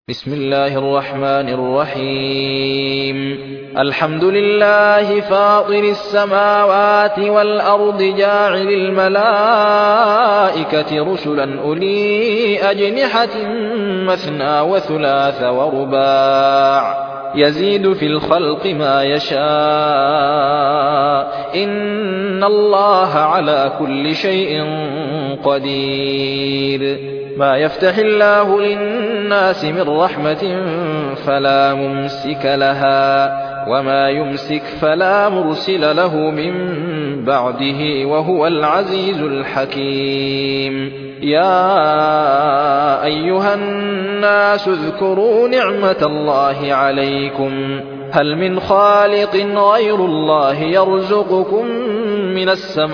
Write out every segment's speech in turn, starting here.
بسم الله الرحمن الرحيم الحمد لله فاطر السماوات والأرض جاعل الملائكة رسلا أولي أجنحة مثنى وثلاث ورباع يزيد في الخلق ما يشاء إن الله على كل شيء قدير ما يفتح الله للناس من رحمة فلا ممسك لها وما يمسك فلا مرسل له من بعده وهو العزيز الحكيم يا أيها الناس اذكروا نعمة الله عليكم هل من خالق غير الله يرزقكم من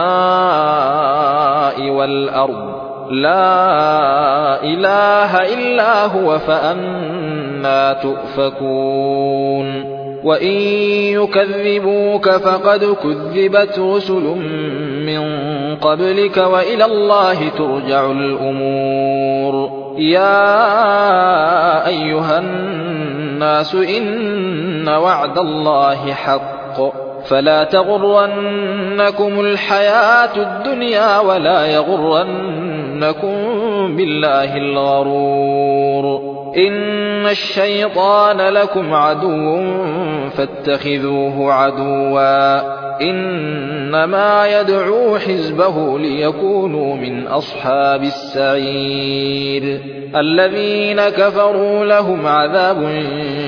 السماء والأرض لا إله إلا هو فأنى تؤفكون وإن يكذبوك فقد كذبت رسل من قبلك وإلى الله ترجع الأمور يا أيها الناس إن وعد الله حق فلا تغرنكم الحياة الدنيا ولا يغرنكم بالله الغرور إن الشيطان لكم عدو فاتخذوه عدوا إنما يدعو حزبه ليكونوا من أصحاب السعير الذين كفروا لهم عذاب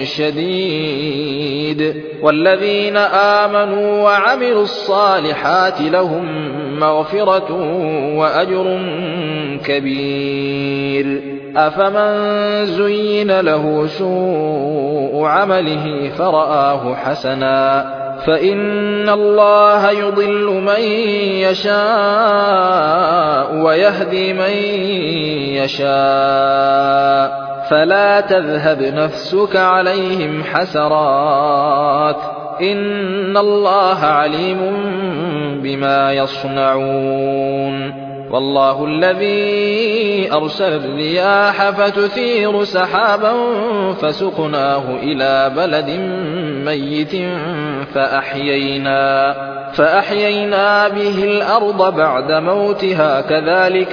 شديد والذين آمنوا وعملوا الصالحات لهم مغفرة وأجر كبير أفمن زين له سوء عمله فرآه حسنا فإن الله يضل من يشاء ويهدي من يشاء فلا تذهب نفسك عليهم حسرات إن الله عليم بما يصنعون والله الذي أرسل الرياح فتثير سحابا فسقناه إلى بلد ميت فأحيينا به الأرض بعد موتها كذلك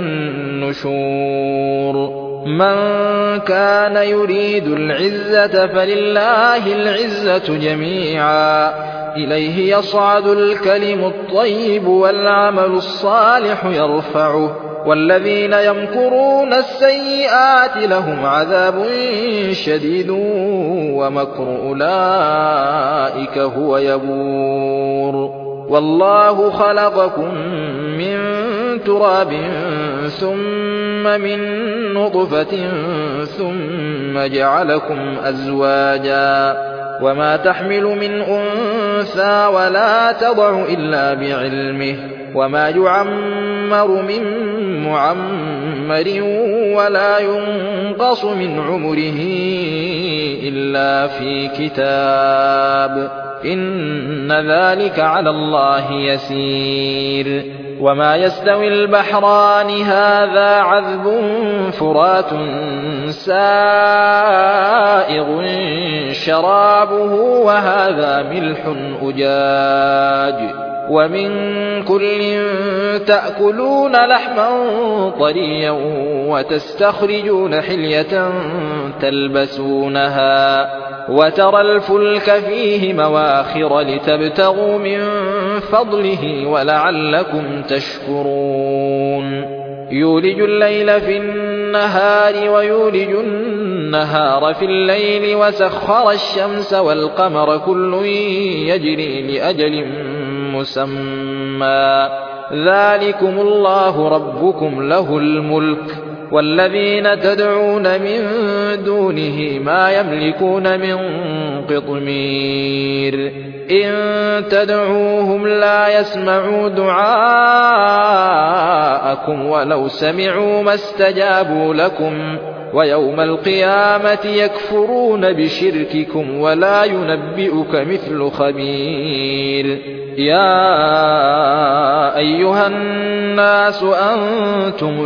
النشور من كان يريد العزة فلله العزة جميعا إليه يصعد الكلم الطيب والعمل الصالح يرفعه والذين يمكرون السيئات لهم عذاب شديد ومكر أولئك هو يبور والله خلقكم من تراب ثم من نطفة ثم جعلكم أزواجا وما تحمل من أنثى ولا تضع إلا بعلمه وما يعمر من معمر ولا ينقص من عمره إلا في كتاب إن ذلك على الله يسير وما يستوي البحران هذا عذب فرات سائغ شرابه وهذا ملح أجاج ومن كل تأكلون لحما طريا وتستخرجون حلية تلبسونها وترى الفلك فيه مواخر لتبتغوا من فضله ولعلكم تشكرون يولج الليل في النهار ويولج النهار في الليل وسخر الشمس والقمر كل يجري لأجل مسمى ذلكم الله ربكم له الملك والذين تدعون من دونه ما يملكون من قطمير إن تدعوهم لا يسمعوا دعاءكم ولو سمعوا ما استجابوا لكم ويوم القيامة يكفرون بشرككم ولا ينبئك مثل خبير يا أيها الناس أنتم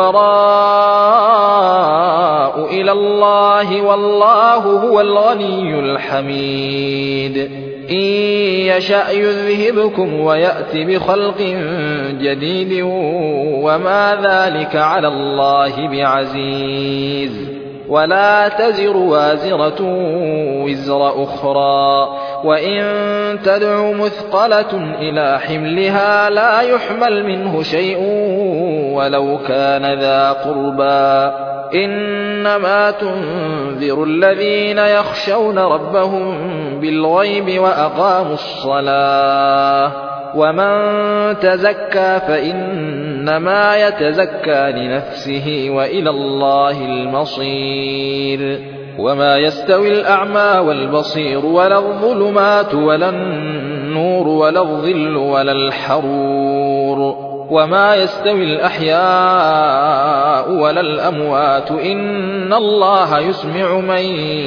الفقراء إلى الله والله هو الغني الحميد إن يشأ يذهبكم ويأت بخلق جديد وما ذلك على الله بعزيز ولا تزر وازرة وزر أخرى وإن تدع مثقلة إلى حملها لا يحمل منه شيء ولو كان ذا قربى إنما تنذر الذين يخشون ربهم بالغيب وأقاموا الصلاة ومن تزكى فإنما يتزكى لنفسه وإلى الله المصير وما يستوي الأعمى والبصير ولا الظلمات ولا النور ولا الظل ولا الحرور وما يستوي الأحياء ولا الأموات إن الله يسمع من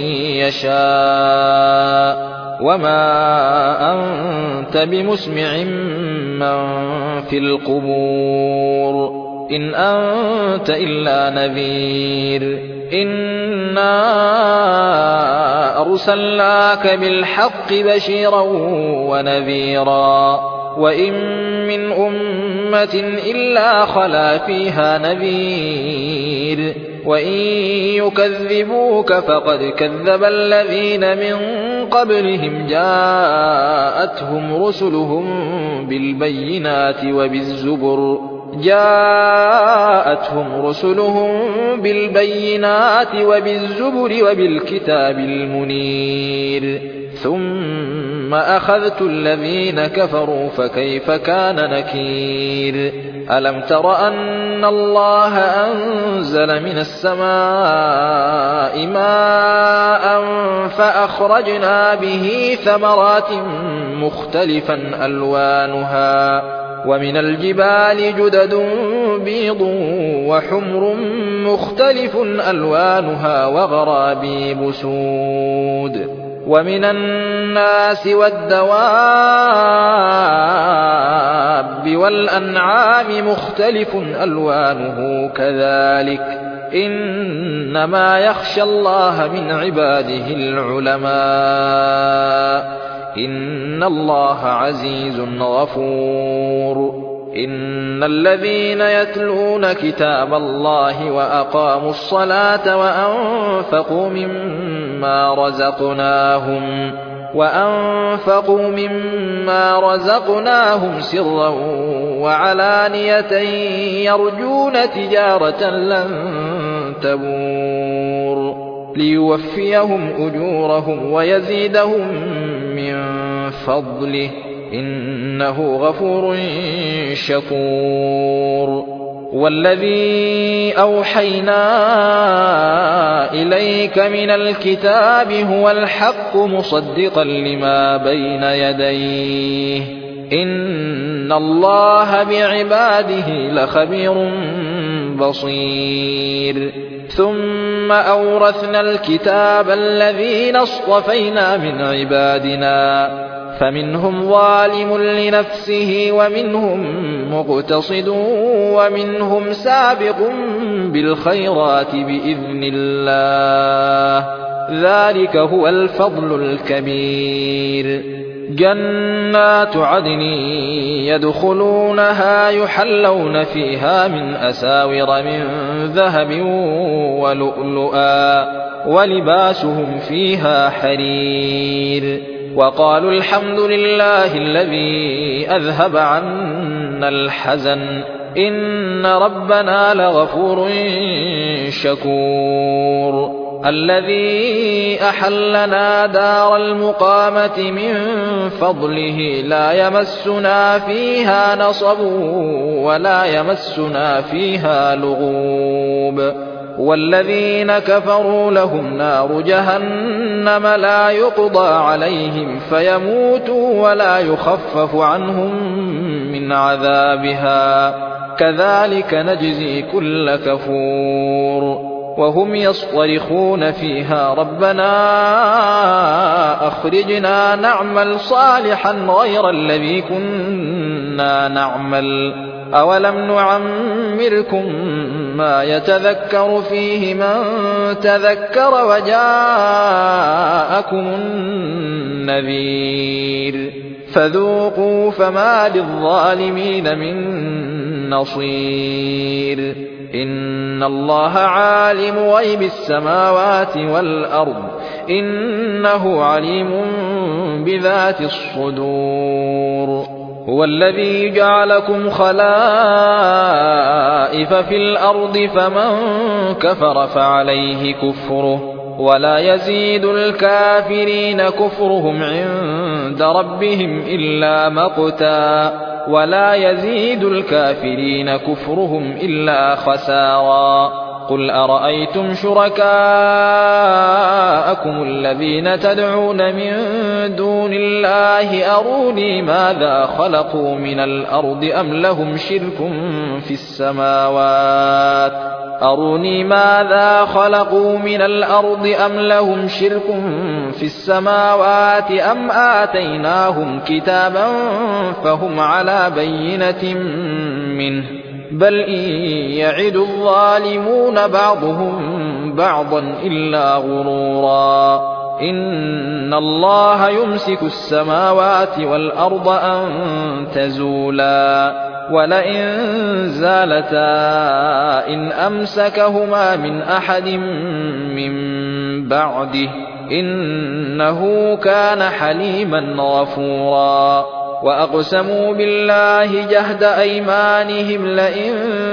يشاء وما أنت بمسمع من في القبور إن أنت إلا نذير إنا أرسلناك بالحق بشيرا ونذيرا وإن من أمة إلا خلا فيها نذير وإن يكذبوك فقد كذب الذين من قبلهم جاءتهم رسلهم بالبينات وبالزبر وبالكتاب المنير ثم أخذت الذين كفروا فكيف كان نكير ألم تر أن الله أنزل من السماء ماء فأخرجنا به ثمرات مختلفا ألوانها ومن الجبال جدد بيض وحمر مختلف ألوانها وغرابيب سود ومن الناس والدواب والأنعام مختلف ألوانه كذلك إنما يخشى الله من عباده العلماء إن الله عزيز غفور إن الذين يتلون كتاب الله وأقاموا الصلاة وأنفقوا مما رزقناهم سرا وعلانية يرجون تجارة لن تبور ليوفيهم أجورهم ويزيدهم من فضله إنه غفور شكور والذي أوحينا إليك من الكتاب هو الحق مصدقا لما بين يديه إن الله بعباده لخبير بصير ثم أورثنا الكتاب الذين اصطفينا من عبادنا فمنهم ظالم لنفسه ومنهم مقتصد ومنهم سابق بالخيرات بإذن الله ذلك هو الفضل الكبير جنات عدن يدخلونها يحلون فيها من أساور من ذهب ولؤلؤا ولباسهم فيها حرير وقالوا الحمد لله الذي أذهب عنا الحزن إن ربنا لغفور شكور الذي أحلنا دار المقامة من فضله لا يمسنا فيها نصب ولا يمسنا فيها لغوب والذين كفروا لهم نار جهنم لا يقضى عليهم فيموتوا ولا يخفف عنهم من عذابها كذلك نجزي كل كفور وهم يصطرخون فيها ربنا أخرجنا نعمل صالحا غير الذي كنا نعمل أولم نعمركم ما يتذكر فيه من تذكر وجاءكم النذير فذوقوا فما للظالمين من نصير إن الله عالم غيب السماوات والأرض إنه عليم بذات الصدور هو الذي جعلكم خلائف في الأرض فمن كفر فعليه كفره ولا يزيد الكافرين كفرهم عند ربهم إلا مقتا ولا يزيد الكافرين كفرهم إلا خسارا قل أرأيتم شركاءكم الذين تدعون من دون الله أروني ماذا خلقوا من الأرض أم لهم شرك في السماوات أروني ماذا خلقوا من الأرض أم لهم شرك في السماوات أم آتيناهم كتابا فهم على بينة منه بل إن يعد الظالمون بعضهم بعضا إلا غرورا إن الله يمسك السماوات والأرض أن تزولا ولئن زالتا إن أمسكهما من أحد من بعده إنه كان حليما غفورا وأقسموا بالله جهد أيمانهم لئن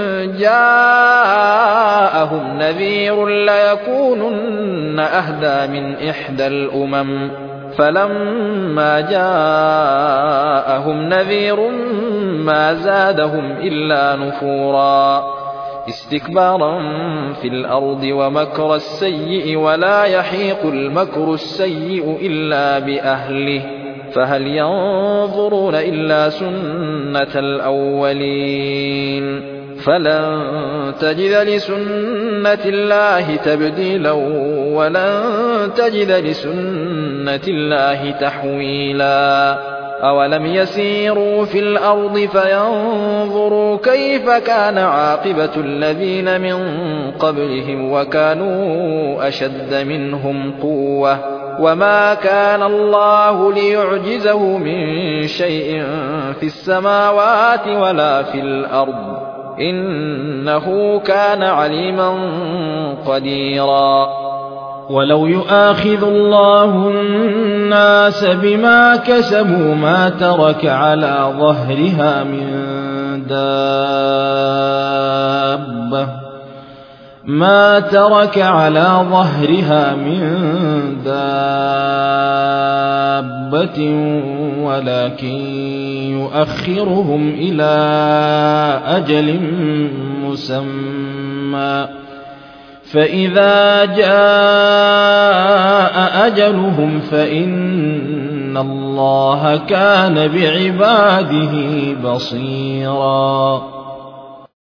جاءهم نذير ليكونن أهدى من إحدى الأمم فلما جاءهم نذير ما زادهم إلا نفورا استكبارا في الأرض ومكر السيء ولا يحيق المكر السيء إلا بأهله فهل ينظرون إلا سنة الأولين فلن تجد لسنة الله تبديلا ولن تجد لسنة الله تحويلا أولم يسيروا في الأرض فينظروا كيف كان عاقبة الذين من قبلهم وكانوا أشد منهم قوة وما كان الله ليعجزه من شيء في السماوات ولا في الأرض إنه كان عليما قديرا ولو يؤاخذ الله الناس بما كسبوا ما ترك على ظهرها من دابة ولكن يؤخرهم إلى أجل مسمى فإذا جاء أجلهم فإن الله كان بعباده بصيرا